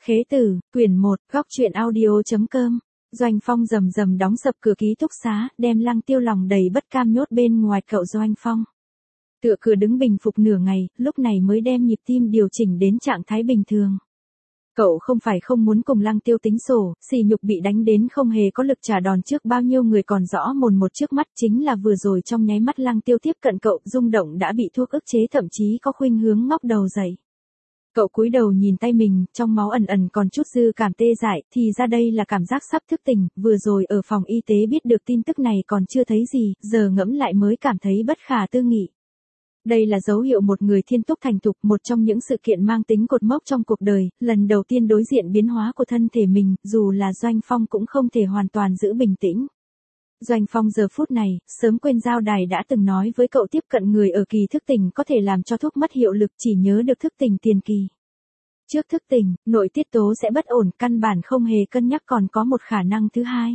Khế Tử, quyển 1, góc truyện audio.com. Doanh Phong rầm rầm đóng sập cửa ký túc xá, đem Lăng Tiêu lòng đầy bất cam nhốt bên ngoài cậu Doanh Phong. Tựa cửa đứng bình phục nửa ngày, lúc này mới đem nhịp tim điều chỉnh đến trạng thái bình thường. Cậu không phải không muốn cùng Lăng Tiêu tính sổ, sỉ nhục bị đánh đến không hề có lực trả đòn trước bao nhiêu người còn rõ mồn một trước mắt, chính là vừa rồi trong nháy mắt Lăng Tiêu tiếp cận cậu, rung động đã bị thuốc ức chế, thậm chí có khuynh hướng ngóc đầu dậy. Cậu cúi đầu nhìn tay mình, trong máu ẩn ẩn còn chút dư cảm tê dại, thì ra đây là cảm giác sắp thức tỉnh, vừa rồi ở phòng y tế biết được tin tức này còn chưa thấy gì, giờ ngẫm lại mới cảm thấy bất khả tư nghị. Đây là dấu hiệu một người thiên túc thành thục, một trong những sự kiện mang tính cột mốc trong cuộc đời, lần đầu tiên đối diện biến hóa của thân thể mình, dù là Doanh Phong cũng không thể hoàn toàn giữ bình tĩnh. Doanh Phong giờ phút này, sớm quên Giao Đài đã từng nói với cậu tiếp cận người ở kỳ thức tỉnh có thể làm cho thuốc mất hiệu lực, chỉ nhớ được thức tỉnh tiền kỳ. Trước thức tỉnh, nội tiết tố sẽ bất ổn, căn bản không hề cân nhắc còn có một khả năng thứ hai.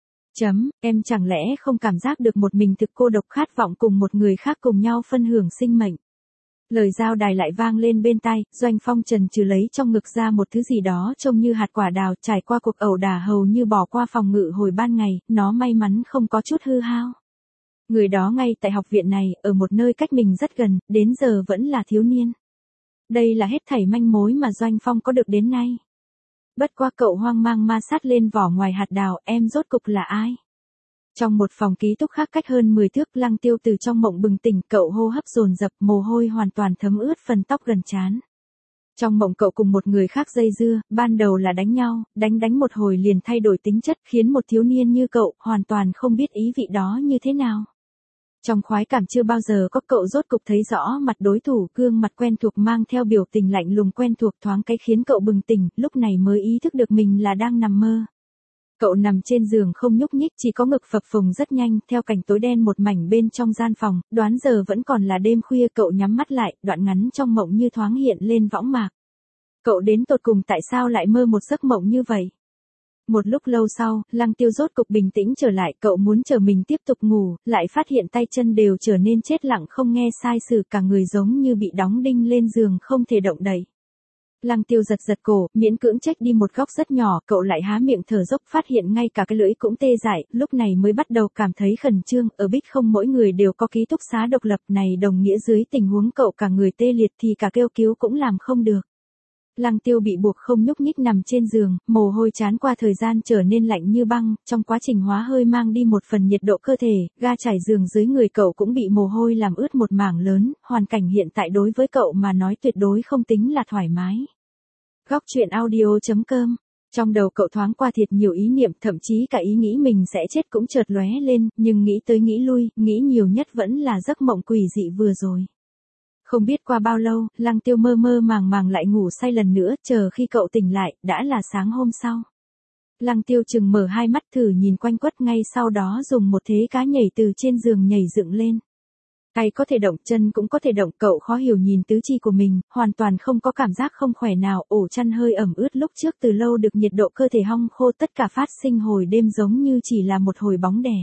Em chẳng lẽ không cảm giác được một mình thực cô độc khát vọng cùng một người khác cùng nhau phân hưởng sinh mệnh. Lời Giao Đài lại vang lên bên tai, Doanh Phong chần chừ lấy trong ngực ra một thứ gì đó trông như hạt quả đào, trải qua cuộc ẩu đả hầu như bỏ qua phòng ngự hồi ban ngày, nó may mắn không có chút hư hao. Người đó ngay tại học viện này, ở một nơi cách mình rất gần, đến giờ vẫn là thiếu niên. Đây là hết thảy manh mối mà Doanh Phong có được đến nay. Bất qua cậu hoang mang ma sát lên vỏ ngoài hạt đào, em rốt cục là ai? Trong một phòng ký túc khác cách hơn 10 thước, Lăng Tiêu từ trong mộng bừng tỉnh, cậu hô hấp dồn dập, mồ hôi hoàn toàn thấm ướt phần tóc gần trán. Trong mộng cậu cùng một người khác dây dưa, ban đầu là đánh nhau, đánh một hồi liền thay đổi tính chất, khiến một thiếu niên như cậu hoàn toàn không biết ý vị đó như thế nào. Trong khoái cảm chưa bao giờ có, cậu rốt cục thấy rõ mặt đối thủ, gương mặt quen thuộc mang theo biểu tình lạnh lùng quen thuộc, thoáng cái khiến cậu bừng tỉnh, lúc này mới ý thức được mình là đang nằm mơ. Cậu nằm trên giường không nhúc nhích, chỉ có ngực phập phồng rất nhanh, theo cảnh tối đen một mảnh bên trong gian phòng, đoán giờ vẫn còn là đêm khuya, cậu nhắm mắt lại, đoạn ngắn trong mộng như thoáng hiện lên võng mạc. Cậu đến tột cùng tại sao lại mơ một giấc mộng như vậy? Một lúc lâu sau, Lăng Tiêu rốt cục bình tĩnh trở lại, cậu muốn chờ mình tiếp tục ngủ, lại phát hiện tay chân đều trở nên chết lặng, không nghe sai sử, cả người giống như bị đóng đinh lên giường không thể động đậy. Lăng Tiêu giật giật cổ, miễn cưỡng trách đi một góc rất nhỏ, cậu lại há miệng thở dốc, phát hiện ngay cả cái lưỡi cũng tê dại, lúc này mới bắt đầu cảm thấy khẩn trương, ở Bích không mỗi người đều có ký túc xá độc lập này, đồng nghĩa dưới tình huống cậu cả người tê liệt thì cả kêu cứu cũng làm không được. Lăng Tiêu bị buộc không nhúc nhích nằm trên giường, mồ hôi trán qua thời gian trở nên lạnh như băng, trong quá trình hóa hơi mang đi một phần nhiệt độ cơ thể, ga trải giường dưới người cậu cũng bị mồ hôi làm ướt một mảng lớn, hoàn cảnh hiện tại đối với cậu mà nói tuyệt đối không tính là thoải mái. Góc truyện audio.com. Trong đầu cậu thoáng qua thiệt nhiều ý niệm, thậm chí cả ý nghĩ mình sẽ chết cũng chợt lóe lên, nhưng nghĩ tới nghĩ lui, nghĩ nhiều nhất vẫn là giấc mộng quỷ dị vừa rồi. Không biết qua bao lâu, Lăng Tiêu mơ mơ màng màng lại ngủ say lần nữa, chờ khi cậu tỉnh lại, đã là sáng hôm sau. Lăng Tiêu chừng mở hai mắt thử nhìn quanh quất, ngay sau đó dùng một thế cá nhảy từ trên giường nhảy dựng lên. Tay có thể động, chân cũng có thể động, cậu khó hiểu nhìn tứ chi của mình, hoàn toàn không có cảm giác không khỏe nào, ổ chăn hơi ẩm ướt lúc trước từ lâu được nhiệt độ cơ thể hong khô, tất cả phát sinh hồi đêm giống như chỉ là một hồi bóng đè.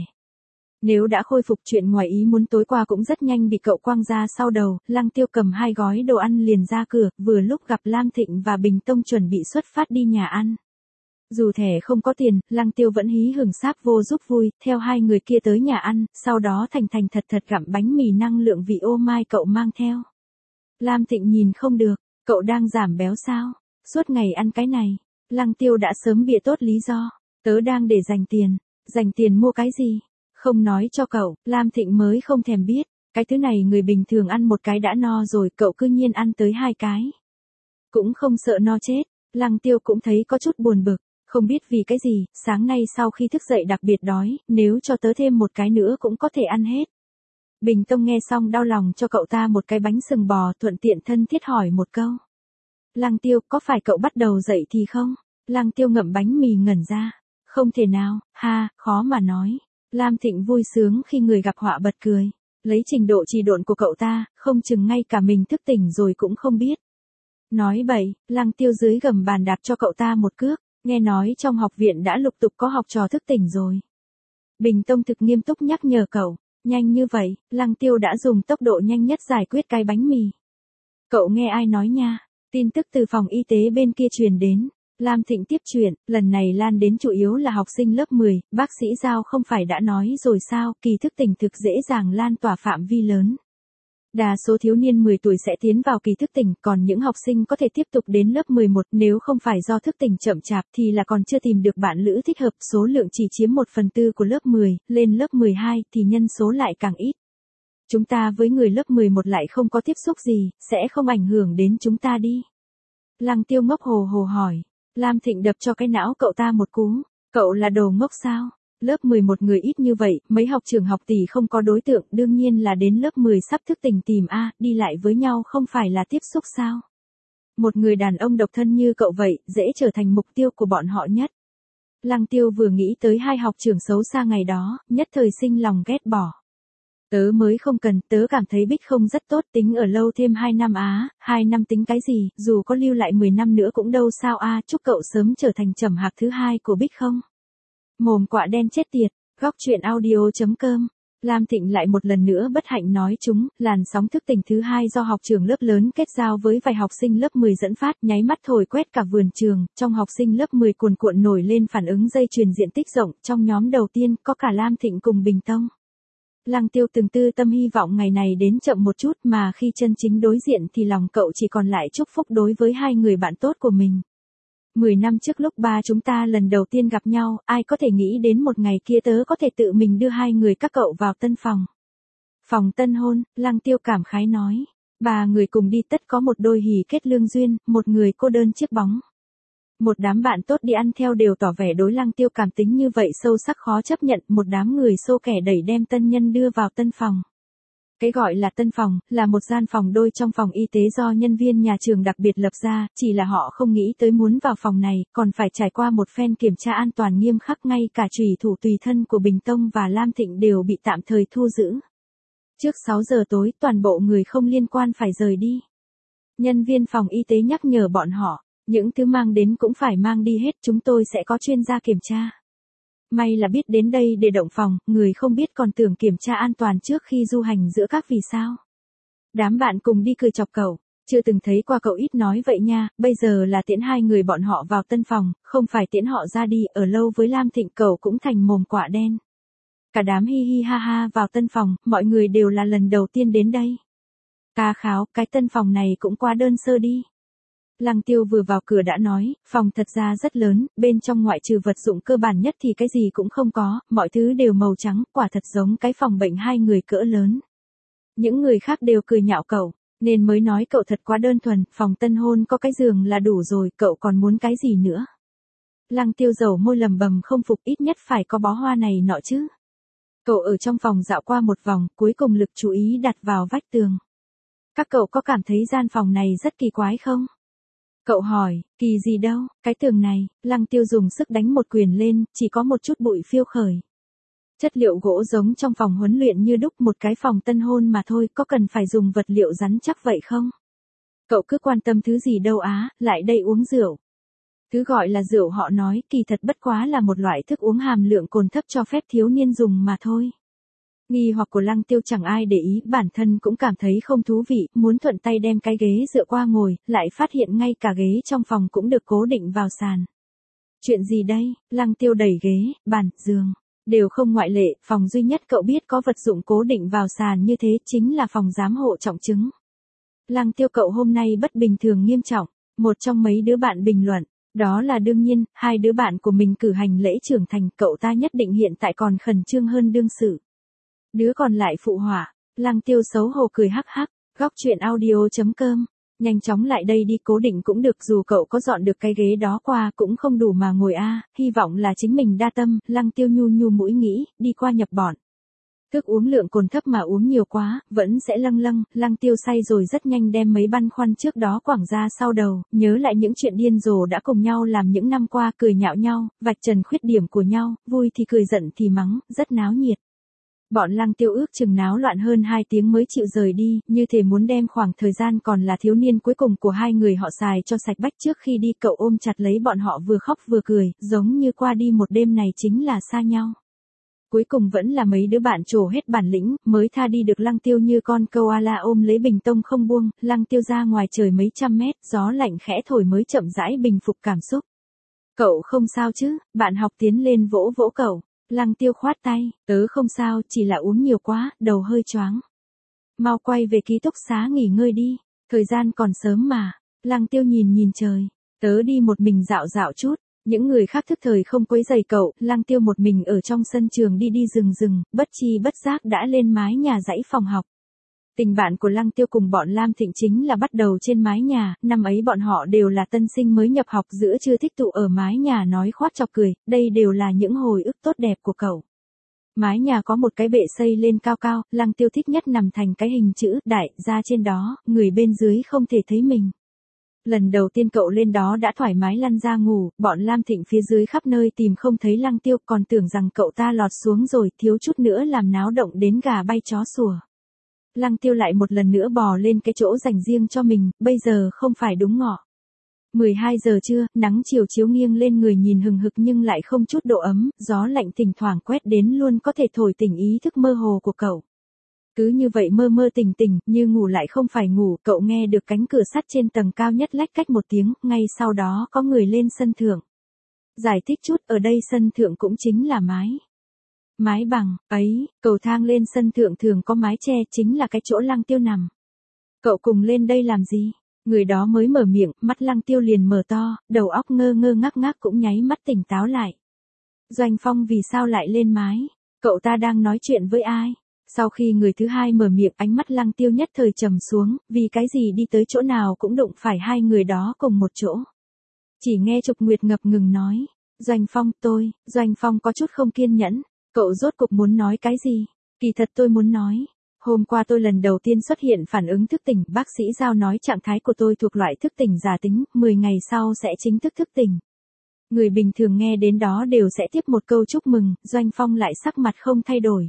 Nếu đã khôi phục, chuyện ngoài ý muốn tối qua cũng rất nhanh bị cậu quăng ra sau đầu. Lăng Tiêu cầm 2 gói đồ ăn liền ra cửa, vừa lúc gặp Lam Thịnh và Bình Tông chuẩn bị xuất phát đi nhà ăn. Dù thẻ không có tiền, Lăng Tiêu vẫn hí hửng sáp vô giúp vui, theo 2 người kia tới nhà ăn, sau đó thành thành thật thật gặm bánh mì năng lượng vị ô mai cậu mang theo. Lam Thịnh nhìn không được, cậu đang giảm béo sao? Suốt ngày ăn cái này. Lăng Tiêu đã sớm bịa tốt lý do, tớ đang để dành tiền mua cái gì? Không nói cho cậu, Lam Thịnh mới không thèm biết, cái thứ này người bình thường ăn một cái đã no rồi, cậu cư nhiên ăn tới 2 cái. Cũng không sợ no chết, Lăng Tiêu cũng thấy có chút buồn bực, không biết vì cái gì, sáng nay sau khi thức dậy đặc biệt đói, nếu cho tớ thêm một cái nữa cũng có thể ăn hết. Bình Tông nghe xong đau lòng cho cậu ta một cái bánh sừng bò, thuận tiện thân thiết hỏi một câu. Lăng Tiêu, có phải cậu bắt đầu dậy thì không? Lăng Tiêu ngậm bánh mì ngẩn ra, không thể nào, khó mà nói. Lam Thịnh vui sướng khi người gặp họa bật cười, lấy trình độ trì độn của cậu ta, không chừng ngay cả mình thức tỉnh rồi cũng không biết. Nói bậy, Lăng Tiêu dưới gầm bàn đạp cho cậu ta một cước, nghe nói trong học viện đã lục tục có học trò thức tỉnh rồi. Bình Tông thực nghiêm túc nhắc nhở cậu, nhanh như vậy, Lăng Tiêu đã dùng tốc độ nhanh nhất giải quyết cái bánh mì. Cậu nghe ai nói nha? Tin tức từ phòng y tế bên kia truyền đến, Lam Thịnh tiếp chuyện, lần này lan đến chủ yếu là học sinh lớp 10, bác sĩ Giao không phải đã nói rồi sao, kỳ thức tỉnh thực dễ dàng lan tỏa phạm vi lớn. Đa số thiếu niên 10 tuổi sẽ tiến vào kỳ thức tỉnh, còn những học sinh có thể tiếp tục đến lớp 11 nếu không phải do thức tỉnh chậm chạp thì là còn chưa tìm được bạn lữ thích hợp, số lượng chỉ chiếm 1/4 của lớp 10, lên lớp 12 thì nhân số lại càng ít. Chúng ta với người lớp 11 lại không có tiếp xúc gì, sẽ không ảnh hưởng đến chúng ta đi. Lăng Tiêu ngốc hồ hồ hỏi. Lam Thịnh đập cho cái não cậu ta một cú. Cậu là đồ ngốc sao? Lớp 11 người ít như vậy, mấy học trường học tỷ không có đối tượng, đương nhiên là đến lớp 10 sắp thức tỉnh tìm A, đi lại với nhau không phải là tiếp xúc sao? Một người đàn ông độc thân như cậu vậy, dễ trở thành mục tiêu của bọn họ nhất. Lăng Tiêu vừa nghĩ tới hai học trưởng xấu xa ngày đó, nhất thời sinh lòng ghét bỏ. Tớ mới không cần, tớ cảm thấy Bích không rất tốt, tính ở lâu thêm 2 năm á, 2 năm tính cái gì, dù có lưu lại 10 năm nữa cũng đâu sao a, chúc cậu sớm trở thành trầm hạc thứ hai của Bích không. Mồm quạ đen chết tiệt, góc chuyện audio.com. Lam Thịnh lại một lần nữa bất hạnh nói chúng, làn sóng thức tỉnh thứ hai do học trường lớp lớn kết giao với vài học sinh lớp 10 dẫn phát, nháy mắt thổi quét cả vườn trường, trong học sinh lớp 10 cuồn cuộn nổi lên phản ứng dây chuyền diện tích rộng, trong nhóm đầu tiên có cả Lam Thịnh cùng Bình Tông. Lăng Tiêu từng tư tâm hy vọng ngày này đến chậm một chút mà khi chân chính đối diện thì lòng cậu chỉ còn lại chúc phúc đối với hai người bạn tốt của mình. 10 năm trước lúc ba chúng ta lần đầu tiên gặp nhau, ai có thể nghĩ đến một ngày kia tớ có thể tự mình đưa hai người các cậu vào tân phòng. Phòng tân hôn, Lăng Tiêu cảm khái nói. 3 người cùng đi tất có một đôi hỉ kết lương duyên, một người cô đơn chiếc bóng. Một đám bạn tốt đi ăn theo đều tỏ vẻ đối Lăng Tiêu cảm tính như vậy sâu sắc khó chấp nhận, một đám người xô kẻ đẩy đem tân nhân đưa vào tân phòng. Cái gọi là tân phòng, là một gian phòng đôi trong phòng y tế do nhân viên nhà trường đặc biệt lập ra, chỉ là họ không nghĩ tới muốn vào phòng này, còn phải trải qua một phen kiểm tra an toàn nghiêm khắc, ngay cả chủy thủ tùy thân của Bình Tông và Lam Thịnh đều bị tạm thời thu giữ. Trước 6 giờ tối, toàn bộ người không liên quan phải rời đi. Nhân viên phòng y tế nhắc nhở bọn họ, những thứ mang đến cũng phải mang đi hết, chúng tôi sẽ có chuyên gia kiểm tra. May là biết đến đây để động phòng, người không biết còn tưởng kiểm tra an toàn trước khi du hành giữa các vì sao. Đám bạn cùng đi cười chọc cậu, chưa từng thấy qua cậu ít nói vậy nha, bây giờ là tiễn hai người bọn họ vào tân phòng, không phải tiễn họ ra đi, ở lâu với Lam Thịnh cậu cũng thành mồm quạ đen. Cả đám hi hi ha ha vào tân phòng, mọi người đều là lần đầu tiên đến đây. Ca kháo, cái tân phòng này cũng quá đơn sơ đi. Lăng Tiêu vừa vào cửa đã nói, phòng thật ra rất lớn, bên trong ngoại trừ vật dụng cơ bản nhất thì cái gì cũng không có, mọi thứ đều màu trắng, quả thật giống cái phòng bệnh hai người cỡ lớn. Những người khác đều cười nhạo cậu, nên mới nói cậu thật quá đơn thuần, phòng tân hôn có cái giường là đủ rồi, cậu còn muốn cái gì nữa. Lăng Tiêu dầu môi lầm bầm không phục, ít nhất phải có bó hoa này nọ chứ. Cậu ở trong phòng dạo qua một vòng, cuối cùng lực chú ý đặt vào vách tường. Các cậu có cảm thấy gian phòng này rất kỳ quái không? Cậu hỏi, kỳ gì đâu, cái tường này, Lăng Tiêu dùng sức đánh một quyền lên, chỉ có một chút bụi phiêu khởi. Chất liệu gỗ giống trong phòng huấn luyện như đúc, một cái phòng tân hôn mà thôi, có cần phải dùng vật liệu rắn chắc vậy không? Cậu cứ quan tâm thứ gì đâu á, lại đây uống rượu. Thứ gọi là rượu họ nói, kỳ thật bất quá là một loại thức uống hàm lượng cồn thấp cho phép thiếu niên dùng mà thôi. Nghi hoặc của Lăng Tiêu chẳng ai để ý, bản thân cũng cảm thấy không thú vị, muốn thuận tay đem cái ghế dựa qua ngồi, lại phát hiện ngay cả ghế trong phòng cũng được cố định vào sàn. Chuyện gì đây? Lăng Tiêu đẩy ghế, bàn, giường, đều không ngoại lệ, phòng duy nhất cậu biết có vật dụng cố định vào sàn như thế chính là phòng giám hộ trọng chứng. Lăng Tiêu cậu hôm nay bất bình thường nghiêm trọng, một trong mấy đứa bạn bình luận. Đó là đương nhiên, hai đứa bạn của mình cử hành lễ trưởng thành, cậu ta nhất định hiện tại còn khẩn trương hơn đương sự. Đứa còn lại phụ họa, Lăng Tiêu xấu hổ cười hắc hắc, góc chuyện audio.com, nhanh chóng lại đây đi, cố định cũng được, dù cậu có dọn được cái ghế đó qua cũng không đủ mà ngồi a, hy vọng là chính mình đa tâm, Lăng Tiêu nhu nhu mũi nghĩ, đi qua nhập bọn. Thức uống lượng cồn thấp mà uống nhiều quá, vẫn sẽ lâng lâng, Lăng Tiêu say rồi rất nhanh đem mấy băn khoăn trước đó quẳng ra sau đầu, nhớ lại những chuyện điên rồ đã cùng nhau làm những năm qua, cười nhạo nhau, vạch trần khuyết điểm của nhau, vui thì cười giận thì mắng, rất náo nhiệt. Bọn Lăng Tiêu ước chừng náo loạn hơn 2 tiếng mới chịu rời đi, như thể muốn đem khoảng thời gian còn là thiếu niên cuối cùng của hai người họ xài cho sạch bách. Trước khi đi cậu ôm chặt lấy bọn họ vừa khóc vừa cười, giống như qua đi một đêm này chính là xa nhau. Cuối cùng vẫn là mấy đứa bạn trổ hết bản lĩnh, mới tha đi được Lăng Tiêu như con koala ôm lấy Bình Tông không buông. Lăng Tiêu ra ngoài trời mấy trăm mét, gió lạnh khẽ thổi mới chậm rãi bình phục cảm xúc. Cậu không sao chứ? Bạn học tiến lên vỗ vỗ cậu. Lăng Tiêu khoát tay, tớ không sao, chỉ là uống nhiều quá, đầu hơi choáng. Mau quay về ký túc xá nghỉ ngơi đi, thời gian còn sớm mà. Lăng Tiêu nhìn nhìn trời, tớ đi một mình dạo dạo chút. Những người khác thức thời không quấy rầy cậu, Lăng Tiêu một mình ở trong sân trường đi đi rừng rừng, bất chi bất giác đã lên mái nhà dãy phòng học. Tình bạn của Lăng Tiêu cùng bọn Lam Thịnh chính là bắt đầu trên mái nhà, năm ấy bọn họ đều là tân sinh mới nhập học, giữa trưa thích tụ ở mái nhà nói khoác chọc cười, đây đều là những hồi ức tốt đẹp của cậu. Mái nhà có một cái bệ xây lên cao cao, Lăng Tiêu thích nhất nằm thành cái hình chữ đại, ra trên đó, người bên dưới không thể thấy mình. Lần đầu tiên cậu lên đó đã thoải mái lăn ra ngủ, bọn Lam Thịnh phía dưới khắp nơi tìm không thấy Lăng Tiêu, còn tưởng rằng cậu ta lọt xuống rồi, thiếu chút nữa làm náo động đến gà bay chó sủa. Lăng Tiêu lại một lần nữa bò lên cái chỗ dành riêng cho mình, bây giờ không phải đúng ngọ. 12 giờ trưa, nắng chiều chiếu nghiêng lên người nhìn hừng hực nhưng lại không chút độ ấm, gió lạnh thỉnh thoảng quét đến luôn có thể thổi tỉnh ý thức mơ hồ của cậu. Cứ như vậy mơ mơ tỉnh tỉnh, như ngủ lại không phải ngủ, cậu nghe được cánh cửa sắt trên tầng cao nhất lách cách một tiếng, ngay sau đó có người lên sân thượng. Giải thích chút, ở đây sân thượng cũng chính là mái bằng, ấy, cầu thang lên sân thượng thường có mái che, chính là cái chỗ Lăng Tiêu nằm. Cậu cùng lên đây làm gì? Người đó mới mở miệng, mắt Lăng Tiêu liền mở to, đầu óc ngơ ngơ ngác ngác cũng nháy mắt tỉnh táo lại. Doanh Phong vì sao lại lên mái? Cậu ta đang nói chuyện với ai? Sau khi người thứ hai mở miệng, ánh mắt Lăng Tiêu nhất thời trầm xuống, vì cái gì đi tới chỗ nào cũng đụng phải hai người đó cùng một chỗ. Chỉ nghe Trục Nguyệt ngập ngừng nói, Doanh Phong, Doanh Phong có chút không kiên nhẫn, cậu rốt cục muốn nói cái gì? Kỳ thật tôi muốn nói, hôm qua tôi lần đầu tiên xuất hiện phản ứng thức tỉnh, bác sĩ Giao nói trạng thái của tôi thuộc loại thức tỉnh giả tính, 10 ngày sau sẽ chính thức thức tỉnh. Người bình thường nghe đến đó đều sẽ tiếp một câu chúc mừng, Doanh Phong lại sắc mặt không thay đổi.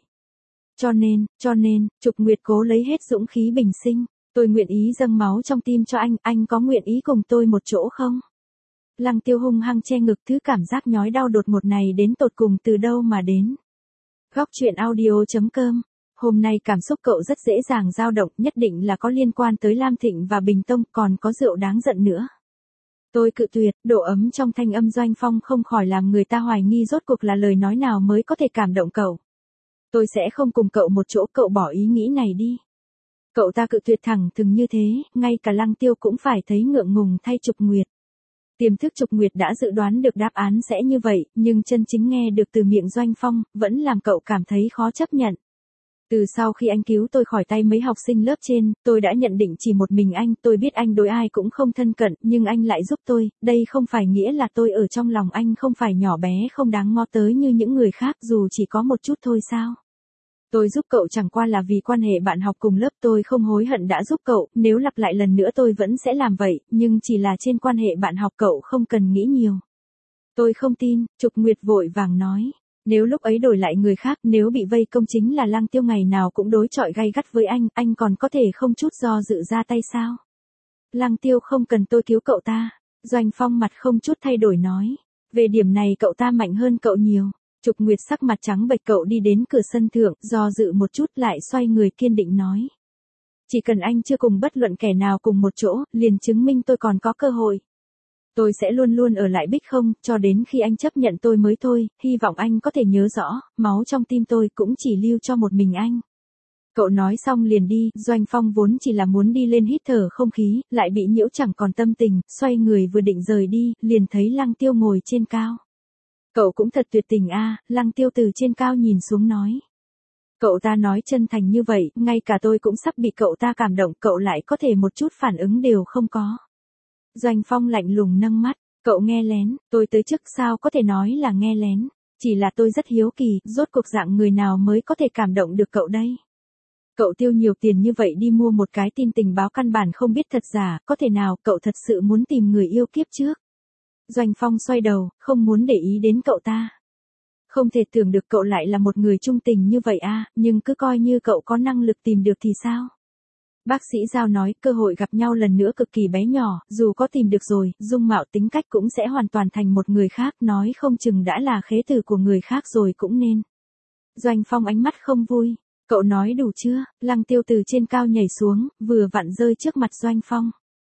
Cho nên, Trục Nguyệt cố lấy hết dũng khí bình sinh, tôi nguyện ý dâng máu trong tim cho anh có nguyện ý cùng tôi một chỗ không? Lăng Tiêu hung hăng che ngực, thứ cảm giác nhói đau đột ngột này đến tột cùng từ đâu mà đến. Góc truyện audio.com. Hôm nay cảm xúc cậu rất dễ dàng dao động, nhất định là có liên quan tới Lam Thịnh và Bình Tông, còn có rượu đáng giận nữa. Tôi cự tuyệt, độ ấm trong thanh âm Doanh Phong không khỏi làm người ta hoài nghi rốt cuộc là lời nói nào mới có thể cảm động cậu. Tôi sẽ không cùng cậu một chỗ, cậu bỏ ý nghĩ này đi. Cậu ta cự tuyệt thẳng thừng như thế, ngay cả Lăng Tiêu cũng phải thấy ngượng ngùng thay Trục Nguyệt. Tiềm thức Trục Nguyệt đã dự đoán được đáp án sẽ như vậy, nhưng chân chính nghe được từ miệng Doanh Phong, vẫn làm cậu cảm thấy khó chấp nhận. Từ sau khi anh cứu tôi khỏi tay mấy học sinh lớp trên, tôi đã nhận định chỉ một mình anh, tôi biết anh đối ai cũng không thân cận, nhưng anh lại giúp tôi, đây không phải nghĩa là tôi ở trong lòng anh không phải nhỏ bé không đáng ngó tới như những người khác dù chỉ có một chút thôi sao. Tôi giúp cậu chẳng qua là vì quan hệ bạn học cùng lớp, tôi không hối hận đã giúp cậu, nếu lặp lại lần nữa tôi vẫn sẽ làm vậy, nhưng chỉ là trên quan hệ bạn học cậu không cần nghĩ nhiều. Tôi không tin, Trục Nguyệt vội vàng nói. Nếu lúc ấy đổi lại người khác, nếu bị vây công chính là Lăng Tiêu ngày nào cũng đối chọi gay gắt với anh còn có thể không chút do dự ra tay sao? Lăng Tiêu không cần tôi cứu cậu ta. Doanh Phong mặt không chút thay đổi nói. Về điểm này cậu ta mạnh hơn cậu nhiều. Trục Nguyệt sắc mặt trắng bệch, cậu đi đến cửa sân thượng, do dự một chút lại xoay người kiên định nói. Chỉ cần anh chưa cùng bất luận kẻ nào cùng một chỗ, liền chứng minh tôi còn có cơ hội. Tôi sẽ luôn luôn ở lại Bích Không, cho đến khi anh chấp nhận tôi mới thôi, hy vọng anh có thể nhớ rõ, máu trong tim tôi cũng chỉ lưu cho một mình anh. Cậu nói xong liền đi, Doanh Phong vốn chỉ là muốn đi lên hít thở không khí, lại bị nhiễu chẳng còn tâm tình, xoay người vừa định rời đi, liền thấy Lăng Tiêu ngồi trên cao. Cậu cũng thật tuyệt tình a, Lăng Tiêu từ trên cao nhìn xuống nói. Cậu ta nói chân thành như vậy, ngay cả tôi cũng sắp bị cậu ta cảm động, cậu lại có thể một chút phản ứng đều không có. Doanh Phong lạnh lùng nâng mắt, cậu nghe lén, tôi tới trước sao có thể nói là nghe lén, chỉ là tôi rất hiếu kỳ, rốt cuộc dạng người nào mới có thể cảm động được cậu đây. Cậu tiêu nhiều tiền như vậy đi mua một cái tin tình báo căn bản không biết thật giả, có thể nào cậu thật sự muốn tìm người yêu kiếp trước. Doanh Phong xoay đầu, không muốn để ý đến cậu ta. Không thể tưởng được cậu lại là một người trung tình như vậy a, nhưng cứ coi như cậu có năng lực tìm được thì sao? Bác sĩ Giao nói, cơ hội gặp nhau lần nữa cực kỳ bé nhỏ, dù có tìm được rồi, dung mạo tính cách cũng sẽ hoàn toàn thành một người khác, nói không chừng đã là khế tử của người khác rồi cũng nên. Doanh Phong ánh mắt không vui, cậu nói đủ chưa? Lăng Tiêu từ trên cao nhảy xuống, vừa vặn rơi trước mặt Doanh Phong.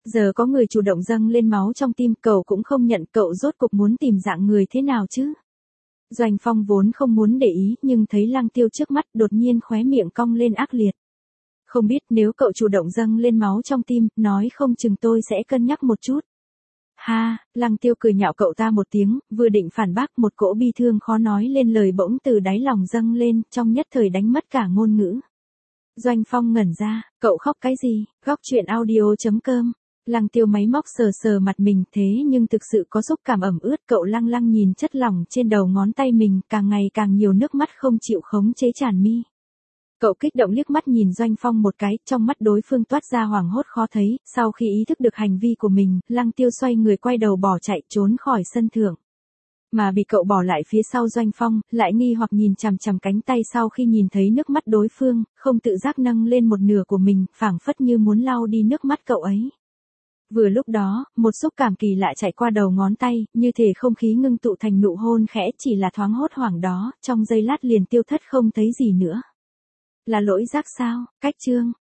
Giờ có người chủ động dâng lên máu trong tim, cậu cũng không nhận, cậu rốt cuộc muốn tìm dạng người thế nào chứ? Doanh Phong vốn không muốn để ý, nhưng thấy Lăng Tiêu trước mắt, đột nhiên khóe miệng cong lên ác liệt. Không biết nếu cậu chủ động dâng lên máu trong tim, nói không chừng tôi sẽ cân nhắc một chút. Ha, Lăng Tiêu cười nhạo cậu ta một tiếng, vừa định phản bác, một cỗ bi thương khó nói lên lời bỗng từ đáy lòng dâng lên, trong nhất thời đánh mất cả ngôn ngữ. Doanh Phong ngẩn ra, cậu khóc cái gì? Góc chuyện audio.com. Lăng Tiêu máy móc sờ sờ mặt mình, thế nhưng thực sự có xúc cảm ẩm ướt, cậu lăng lăng nhìn chất lỏng trên đầu ngón tay mình, càng ngày càng nhiều nước mắt không chịu khống chế tràn mi. Cậu kích động liếc mắt nhìn Doanh Phong một cái, trong mắt đối phương toát ra hoảng hốt khó thấy, sau khi ý thức được hành vi của mình, Lăng Tiêu xoay người quay đầu bỏ chạy trốn khỏi sân thượng. Mà bị cậu bỏ lại phía sau Doanh Phong, lại nghi hoặc nhìn chằm chằm cánh tay sau khi nhìn thấy nước mắt đối phương, không tự giác nâng lên một nửa của mình, phảng phất như muốn lau đi nước mắt cậu ấy. Vừa lúc đó, một xúc cảm kỳ lạ chạy qua đầu ngón tay, như thể không khí ngưng tụ thành nụ hôn khẽ, chỉ là thoáng hốt hoảng đó, trong giây lát liền tiêu thất không thấy gì nữa. Là lỗi giác sao? Cách chương